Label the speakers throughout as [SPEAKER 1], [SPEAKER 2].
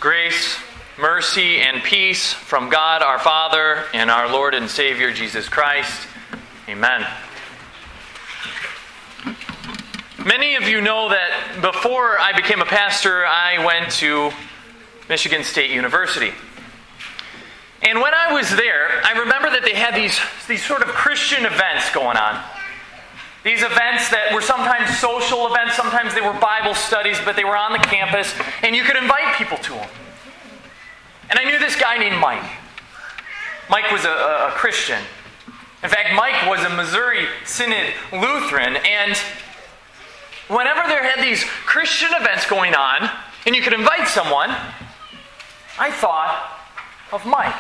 [SPEAKER 1] Grace, mercy, and peace from God our Father and our Lord and Savior Jesus Christ. Amen. Many of you know that before I became a pastor, I went to Michigan State University. And when I was there, I remember that they had these sort of Christian events going on. These events that were sometimes social events, sometimes they were Bible studies, but they were on the campus, and you could invite people to them. And I knew this guy named Mike. Mike was a Christian. In fact, Mike was a Missouri Synod Lutheran, and whenever there had these Christian events going on, and you could invite someone, I thought of Mike.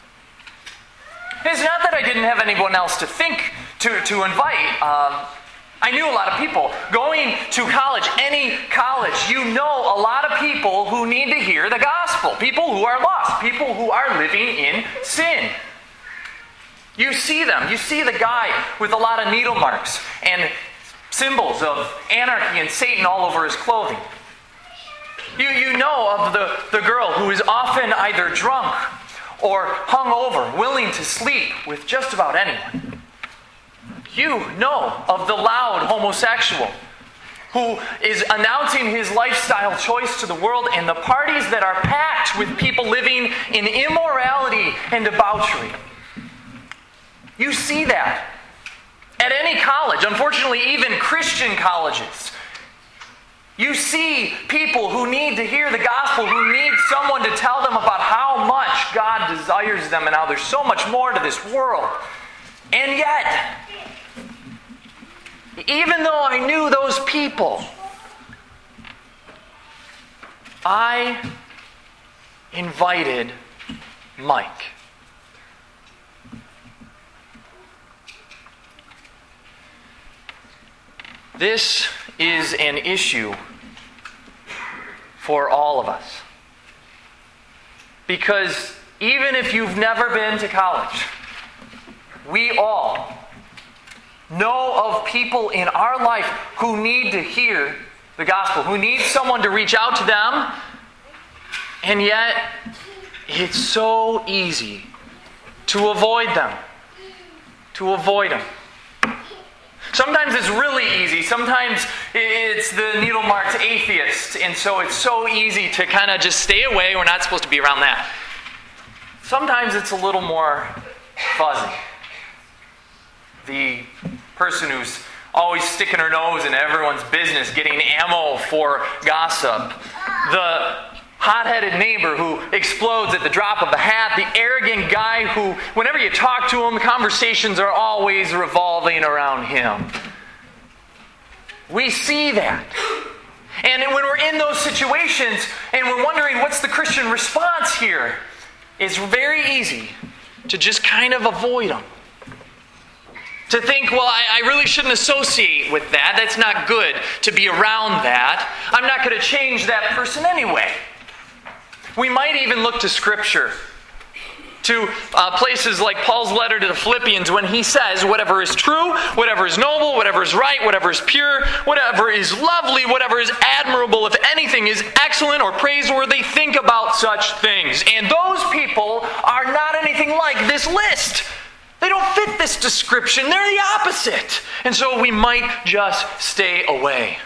[SPEAKER 1] It's not that I didn't have anyone else to think to invite. I knew a lot of people. Going to college, any college, you know a lot of people who need to hear the gospel. People who are lost. People who are living in sin. You see them. You see the guy with a lot of needle marks and symbols of anarchy and Satan all over his clothing. You know of the girl who is often either drunk or hungover, willing to sleep with just about anyone. You know of the loud homosexual who is announcing his lifestyle choice to the world, and the parties that are packed with people living in immorality and debauchery. You see that at any college, unfortunately even Christian colleges. You see people who need to hear the gospel, who need someone to tell them about how much God desires them and how there's so much more to this world. And yet, even though I knew those people, I invited Mike. This is an issue for all of us. Because even if you've never been to college, we all know of people in our life who need to hear the gospel, who need someone to reach out to them, and yet it's so easy to avoid them, Sometimes it's really easy. Sometimes it's the needle-marked atheist, and so it's so easy to kind of just stay away. We're not supposed to be around that. Sometimes it's a little more fuzzy. The person who's always sticking her nose in everyone's business, getting ammo for gossip. The hot-headed neighbor who explodes at the drop of a hat. The arrogant guy who, whenever you talk to him, conversations are always revolving around him. We see that. And when we're in those situations and we're wondering what's the Christian response here, it's very easy to just kind of avoid them. To think, well, I really shouldn't associate with that. That's not good to be around that. I'm not going to change that person anyway. We might even look to Scripture, to places like Paul's letter to the Philippians when he says, whatever is true, whatever is noble, whatever is right, whatever is pure, whatever is lovely, whatever is admirable, if anything is excellent or praiseworthy, think about such things. And those people are not anything like this list. They don't fit this description. They're the opposite. And so we might just stay away.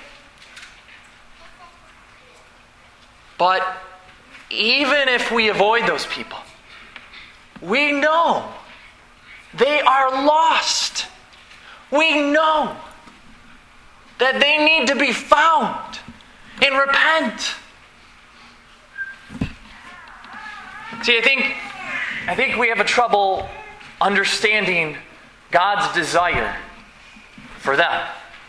[SPEAKER 1] But even if we avoid those people, we know they are lost. We know that they need to be found and repent. See, I think we have a trouble understanding God's desire for them.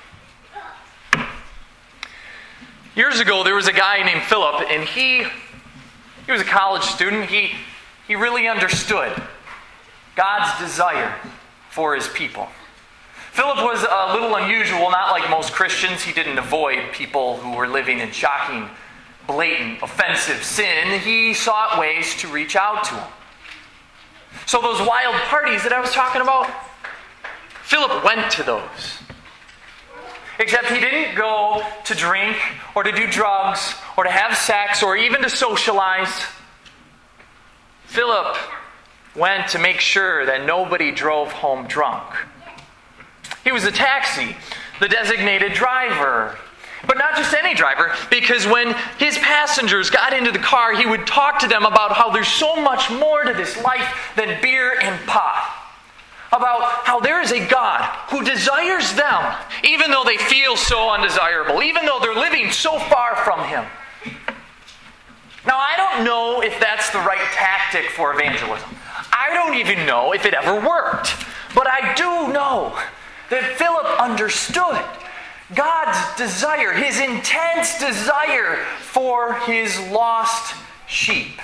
[SPEAKER 1] Years ago, there was a guy named Philip, and he was a college student. He really understood God's desire for his people. Philip was a little unusual, not like most Christians. He didn't avoid people who were living in shocking, blatant, offensive sin. He sought ways to reach out to them. So those wild parties that I was talking about, Philip went to those. Except he didn't go to drink or to do drugs or to have sex or even to socialize. Philip went to make sure that nobody drove home drunk. He was a taxi, the designated driver. But not just any driver, because when his passengers got into the car, he would talk to them about how there's so much more to this life than beer and pot. About how there is a God who desires them, even though they feel so undesirable, even though they're living so far from Him. Now, I don't know if that's the right tactic for evangelism. I don't even know if it ever worked. But I do know that Philip understood God's desire, His intense desire for His lost sheep.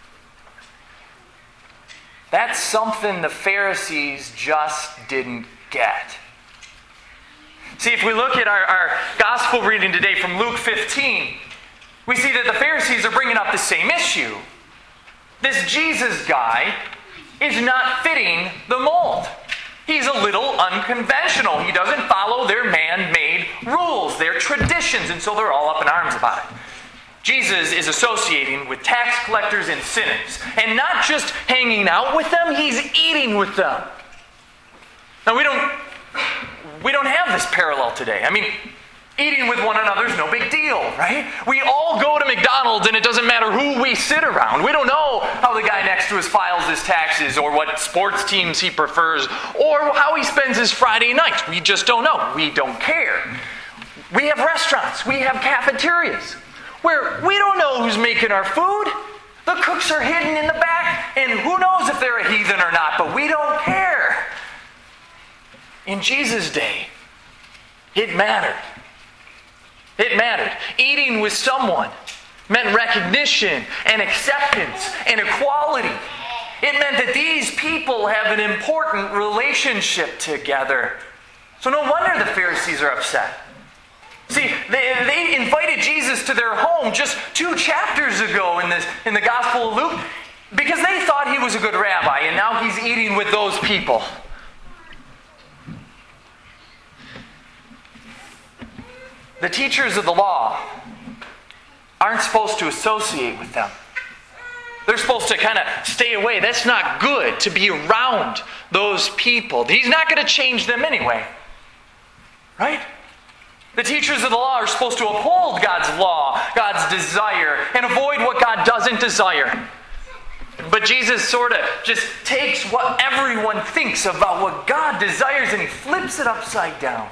[SPEAKER 1] That's something the Pharisees just didn't get. See, if we look at our gospel reading today from Luke 15, we see that the Pharisees are bringing up the same issue. This Jesus guy is not fitting the mold. He's a little unconventional. He doesn't follow their man-made rules, their traditions, and so they're all up in arms about it. Jesus is associating with tax collectors and sinners. And not just hanging out with them, He's eating with them. Now, we don't have this parallel today. I mean, eating with one another is no big deal, right? We all go to McDonald's and it doesn't matter who we sit around. We don't know how the guy next to us files his taxes or what sports teams he prefers or how he spends his Friday nights. We just don't know. We don't care. We have restaurants. We have cafeterias where we don't know who's making our food. The cooks are hidden in the back, and who knows if they're a heathen or not, but we don't care. In Jesus' day, it mattered. It mattered. Eating with someone meant recognition and acceptance and equality. It meant that these people have an important relationship together. So no wonder the Pharisees are upset. See, they invited Jesus to their home just 2 chapters ago in the Gospel of Luke because they thought he was a good rabbi, and now he's eating with those people. The teachers of the law aren't supposed to associate with them. They're supposed to kind of stay away. That's not good to be around those people. He's not going to change them anyway. Right? The teachers of the law are supposed to uphold God's law, God's desire, and avoid what God doesn't desire. But Jesus sort of just takes what everyone thinks about what God desires and He flips it upside down.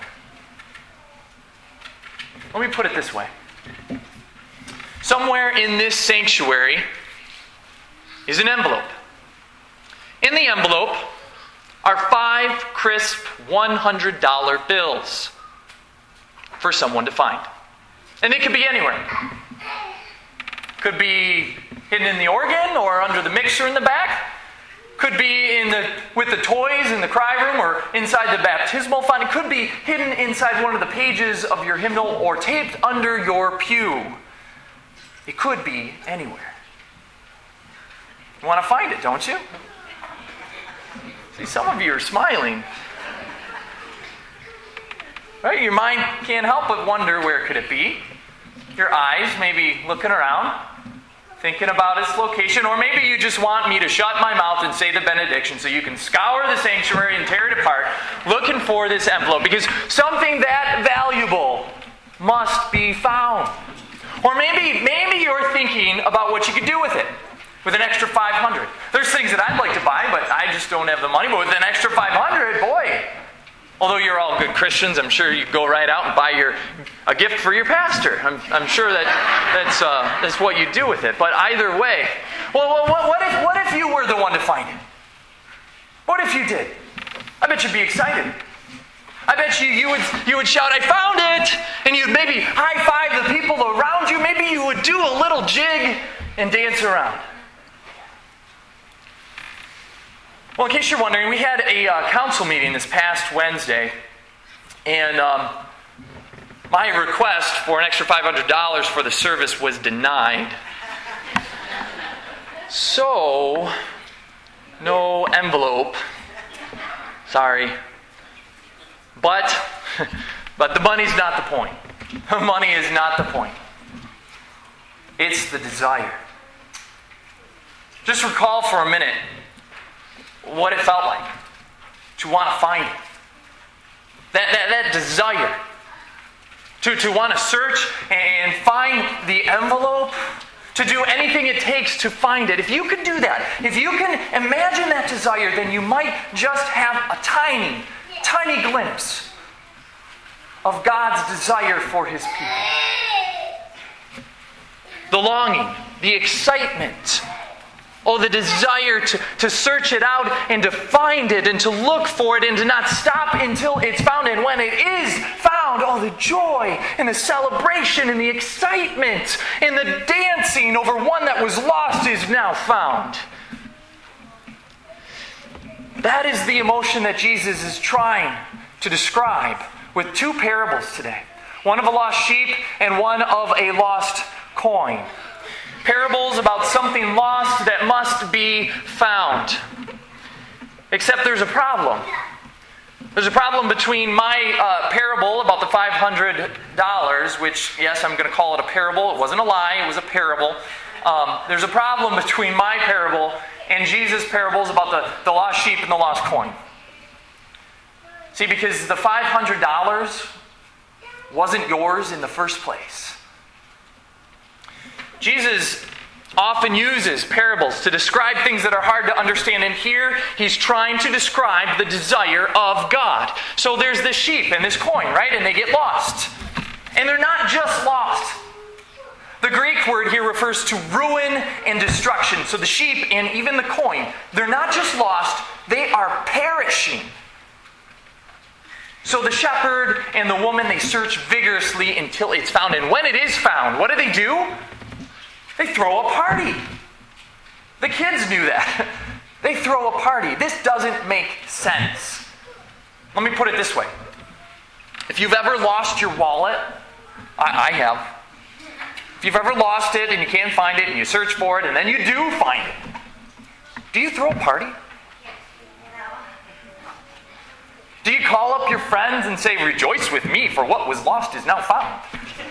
[SPEAKER 1] Let me put it this way. Somewhere in this sanctuary is an envelope. In the envelope are 5 crisp $100 bills for someone to find. And they could be anywhere. Could be hidden in the organ or under the mixer in the back. Could be with the toys in the cry room or inside the baptismal font. It could be hidden inside one of the pages of your hymnal or taped under your pew. It could be anywhere. You want to find it, don't you? See, some of you are smiling. Right? Your mind can't help but wonder, where could it be? Your eyes may be looking around, thinking about its location, or maybe you just want me to shut my mouth and say the benediction so you can scour the sanctuary and tear it apart looking for this envelope, because something that valuable must be found. Or maybe you're thinking about what you could do with it, with an extra $500. There's things that I'd like to buy, but I just don't have the money. But with an extra $500, boy, although you're all good Christians, I'm sure you go right out and buy a gift for your pastor. I'm sure that's what you do with it. But either way, well, what if you were the one to find it? What if you did? I bet you'd be excited. I bet you would shout, "I found it!" And you'd maybe high-five the people around you. Maybe you would do a little jig and dance around. Well, in case you're wondering, we had a council meeting this past Wednesday, and my request for an extra $500 for the service was denied. So, no envelope. Sorry. But But the money's not the point. The money is not the point. It's the desire. Just recall for a minute what it felt like to want to find it. That desire to want to search and find the envelope, to do anything it takes to find it. If you could do that, if you can imagine that desire, then you might just have a tiny, tiny glimpse of God's desire for His people. The longing, the excitement, the desire to search it out and to find it and to look for it and to not stop until it's found. And when it is found, the joy and the celebration and the excitement and the dancing over one that was lost is now found. That is the emotion that Jesus is trying to describe with two parables today. One of a lost sheep and one of a lost coin. Parables about something lost that must be found. Except there's a problem. There's a problem between my parable about the $500, which, yes, I'm going to call it a parable. It wasn't a lie, it was a parable. There's a problem between my parable and Jesus' parables about the lost sheep and the lost coin. See, because the $500 wasn't yours in the first place. Jesus often uses parables to describe things that are hard to understand. And here, He's trying to describe the desire of God. So there's this sheep and this coin, right? And they get lost. And they're not just lost. The Greek word here refers to ruin and destruction. So the sheep and even the coin, they're not just lost, they are perishing. So the shepherd and the woman, they search vigorously until it's found. And when it is found, what do? They throw a party. The kids knew that. They throw a party. This doesn't make sense. Let me put it this way. If you've ever lost your wallet, I have. If you've ever lost it and you can't find it and you search for it and then you do find it, do you throw a party? Do you call up your friends and say, "Rejoice with me, for what was lost is now found"?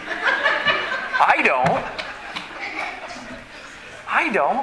[SPEAKER 1] I don't.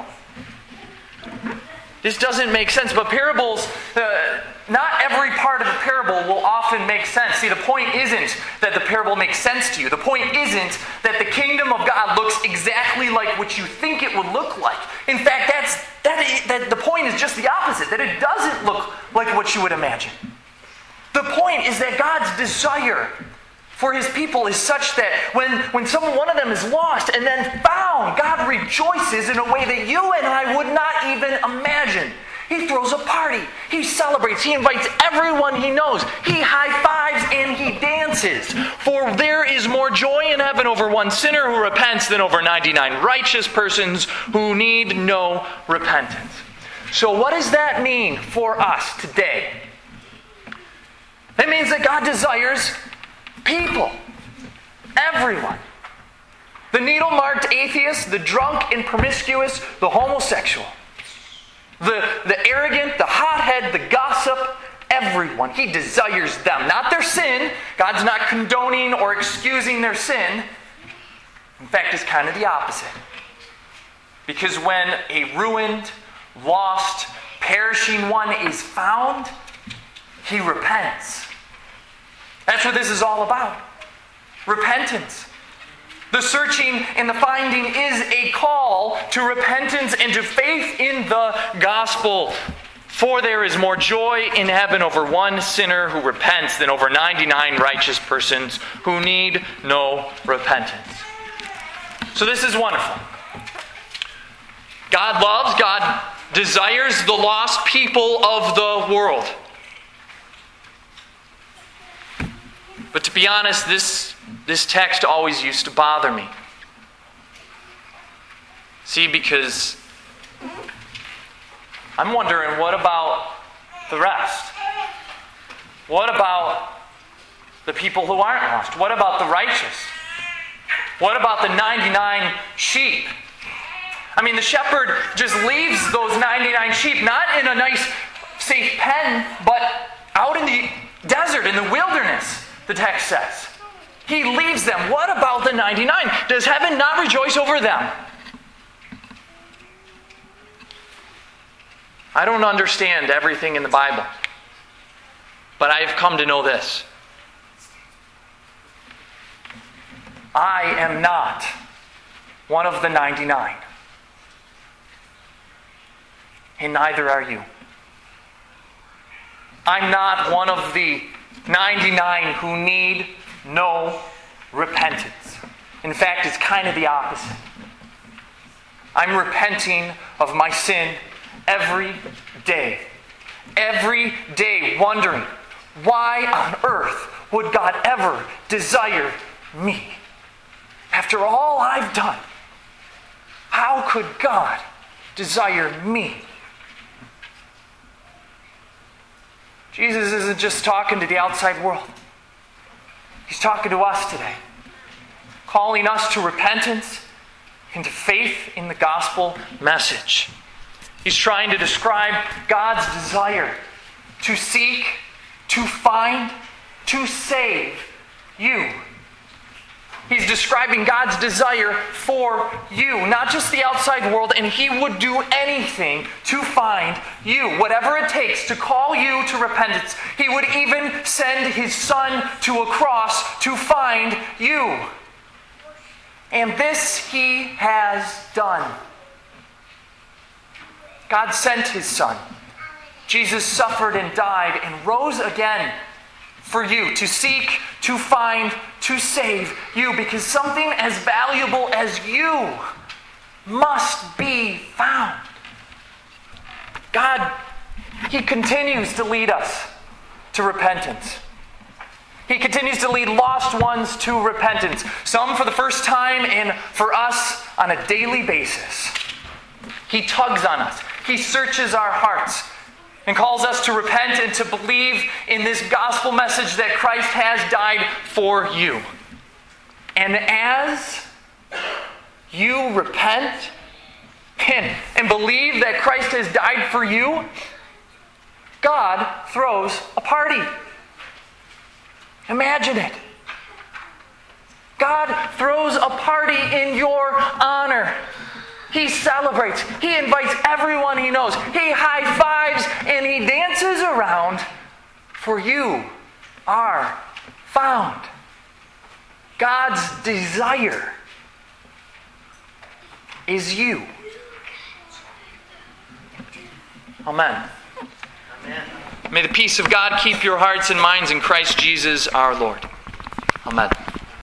[SPEAKER 1] This doesn't make sense. But parables, not every part of the parable will often make sense. See, the point isn't that the parable makes sense to you. The point isn't that the kingdom of God looks exactly like what you think it would look like. In fact, the point is just the opposite, that it doesn't look like what you would imagine. The point is that God's desire for His people is such that when one of them is lost and then found, God rejoices in a way that you and I would not even imagine. He throws a party. He celebrates. He invites everyone he knows. He high-fives and he dances. For there is more joy in heaven over one sinner who repents than over 99 righteous persons who need no repentance. So what does that mean for us today? It means that God desires people. Everyone. The needle-marked atheist, the drunk and promiscuous, the homosexual. The arrogant, the hothead, the gossip, everyone. He desires them. Not their sin. God's not condoning or excusing their sin. In fact, it's kind of the opposite. Because when a ruined, lost, perishing one is found, he repents. That's what this is all about. Repentance. The searching and the finding is a call to repentance and to faith in the gospel. For there is more joy in heaven over one sinner who repents than over 99 righteous persons who need no repentance. So this is wonderful. God loves, God desires the lost people of the world. But to be honest, this text always used to bother me. See, because I'm wondering, what about the rest? What about the people who aren't lost? What about the righteous? What about the 99 sheep? I mean, the shepherd just leaves those 99 sheep not in a nice, safe pen, but out in the desert, in the wilderness. the text says. He leaves them. What about the 99? Does heaven not rejoice over them? I don't understand everything in the Bible, but I've come to know this. I am not one of the 99. And neither are you. I'm not one of the 99 who need no repentance. In fact, it's kind of the opposite. I'm repenting of my sin every day. Every day wondering, why on earth would God ever desire me? After all I've done, how could God desire me? Jesus isn't just talking to the outside world. He's talking to us today, calling us to repentance and to faith in the gospel message. He's trying to describe God's desire to seek, to find, to save you. He's describing God's desire for you, not just the outside world, and He would do anything to find you, whatever it takes to call you to repentance. He would even send His Son to a cross to find you. And this He has done. God sent His Son. Jesus suffered and died and rose again for you, to seek, to find, to save you, because something as valuable as you must be found. God, He continues to lead us to repentance. He continues to lead lost ones to repentance, some for the first time and for us on a daily basis. He tugs on us. He searches our hearts and calls us to repent and to believe in this gospel message that Christ has died for you. And as you repent and believe that Christ has died for you, God throws a party. Imagine it. God throws a party in your honor. He celebrates. He invites everyone He knows. He high-fives and He dances around, for you are found. God's desire is you. Amen. Amen. May the peace of God keep your hearts and minds in Christ Jesus our Lord. Amen.